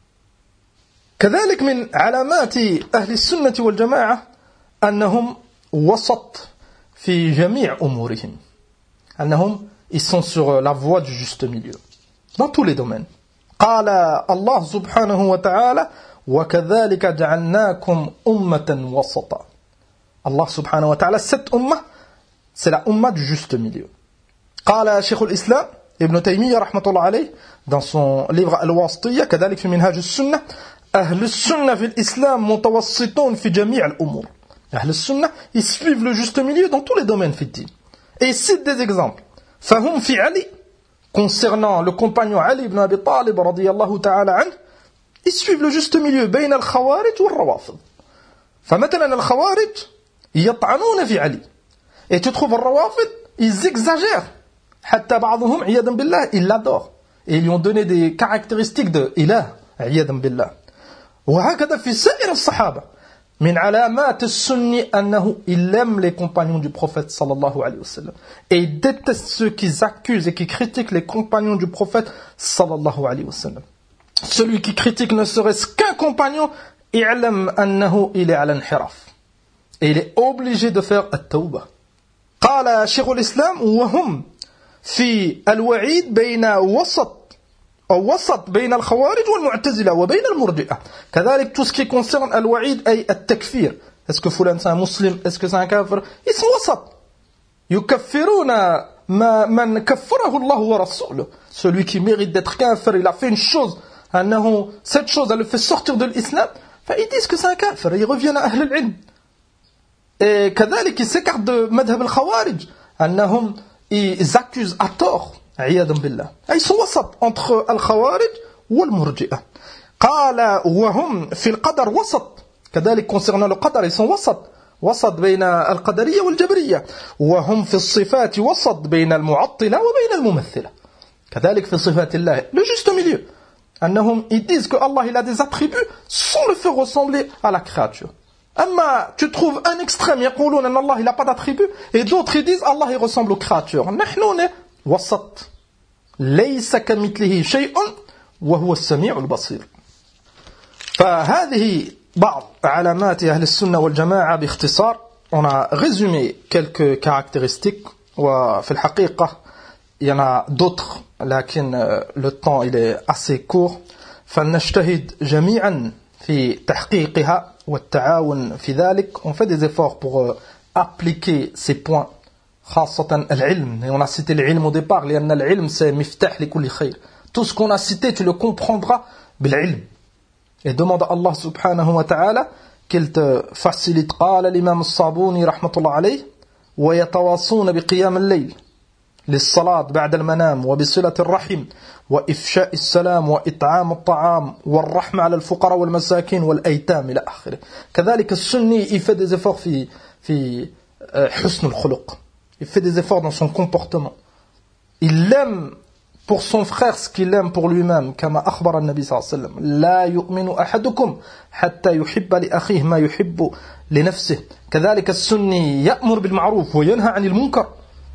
كذلك من علامات أهل السنة والجماعة أنهم وسط في جميع أمورهم. أنهم ils sont sur la voie du juste milieu dans tous les domaines. قال الله سبحانه وتعالى وكذلك جعلناكم أمة وسطا. Allah subhanahu wa ta'ala, cette ummah, c'est la ummah du juste milieu. قال شيخ الإسلام ابن تيمية رحمة الله عليه dans son livre الواسطية كذلك في منهاج السنة أهل السنة في الإسلام متوسطون في جميع الأمور. أهل السنة, ils suivent le juste milieu dans tous les domaines في الدين. Et ils citent des exemples. فهم في علي, concernant le compagnon Ali ibn Abi Talib radiyallahu ta'ala anhu, ils suivent le juste milieu بين الخوارج والروافض. فمثلا الخوارج يطعنون في علي. Et tu trouves الروافض, ils exagèrent. حتى بعضهم عياذا بالله, ils l'adorent. Et ils lui ont donné des caractéristiques de ilah, عياذا بالله. وهكذا في سائر الصحابة. من علامات السني أنه il aime les compagnons du prophète sallallahu alayhi wa sallam. Et il déteste ceux qui accusent et qui critiquent les compagnons du prophète sallallahu alayhi wa sallam. Celui qui critique ne serait-ce qu'un compagnon, i'lam annahu il est à l'inhiraf. Et il est obligé de faire at-tawbah. قال شيخ الإسلام وهم في الوعيد بين وسط أو وسط بين الخوارج والمعتزلة وبين المرجئة. كذلك tout ce qui concerne الوعيد أي التكفير. Est-ce que fulan c'est un musulman? Est-ce que c'est un kafir? Ils sont وسط. يكفرون ما من كفره الله ورسوله. Celui qui mérite d'être kafir, il a fait une chose, أنه cette chose elle le fait sortir de l'islam, ils disent que c'est un kafir, ils reviennent à أهل العلم. Et كذلك ils s'écartent de madhab al-khawarij, أنهم ils accusent à tort عياذا بالله. Ils sont وسط entre الخوارج والمرجئة. قال وهم في القدر وسط. كذلك concernant le qadar, ils sont وسط. وسط بين القدرية والجبرية. وهم في الصفات وسط بين المعطلة وبين الممثلة. كذلك في صفات الله. Le juste milieu. أنهم ils disent que Allah il a des attributs sans le faire ressembler à la créature. أما tu trouves un extrême يقولون أن Allah il n'a pas d'attributs et d'autres ils disent Allah il ressemble aux créatures. نحن وسط. ليس كمثله شيء وهو السميع البصير. فهذه بعض علامات أهل السنة والجماعة باختصار. On a résumé quelques caractéristiques وفي الحقيقة il y en a d'autres لكن le temps il est assez court. فلنجتهد جميعا في تحقيقها والتعاون في ذلك. On fait des efforts pour appliquer ces points خاصة العلم. Et on a cité l'ilm au départ لأن العلم c'est مفتاح لكل خير. Tout ce qu'on a cité tu le comprendras بالعلم. Et demande à Allah subhanahu wa ta'ala qu'il te facilite. قال الإمام الصابوني رحمة الله عليه ويتواصون بقيام الليل للصلاة بعد المنام وبصلة الرحم وإفشاء السلام وإطعام الطعام والرحمة على الفقراء والمساكين والأيتام إلى آخره. كذلك السني il fait des efforts في في حسن الخلق. Il fait des efforts dans son comportement. Il aime pour son frère ce qu'il aime pour lui-même. كما أخبر النبي صلى الله عليه وسلم لا يؤمن أحدكم حتى يحب لأخيه ما يحب لنفسه. كذلك السني يأمر بالمعروف وينهى عن المنكر.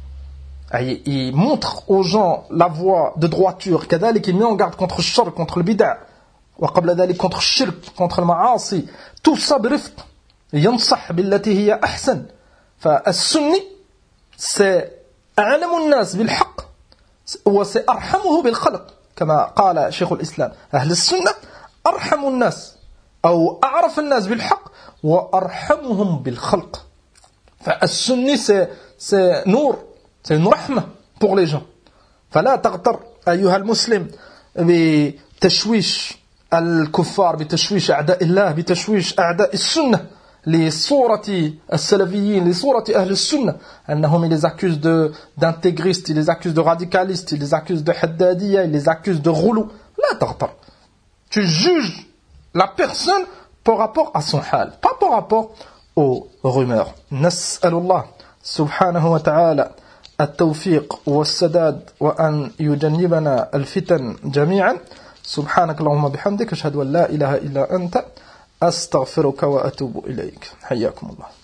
Il montre aux gens la voie de droiture. كذلك il met en garde contre le shirk, contre le bid'a. وقبل ذلك contre le shirk, contre le ma'asi. Tout ça برفق. ينصح بالتي هي أحسن. فالسني c'est أعلم الناس بالحق وسأرحمه بالخلق كما قال شيخ الإسلام. أهل السنة أرحم الناس أو أعرف الناس بالحق وأرحمهم بالخلق. فالسني c'est c'est نور. C'est une rahma pour les gens. فلا تغتر أيها المسلم بتشويش الكفار بتشويش أعداء الله بتشويش أعداء السنة لصورة السلفيين لصورة أهل السنة أنهم ils les accusent de, d'intégristes, ils les accusent de radicalistes, ils les accusent de haddadiyya, ils les accusent de roulou. لا تغتر. Tu juges la personne par rapport à son hal, pas par rapport aux rumeurs. نسأل الله سبحانه وتعالى التوفيق والسداد وأن يجنبنا الفتن جميعا. سبحانك اللهم بحمدك أشهد أن لا إله إلا أنت أستغفرك وأتوب إليك. حياكم الله.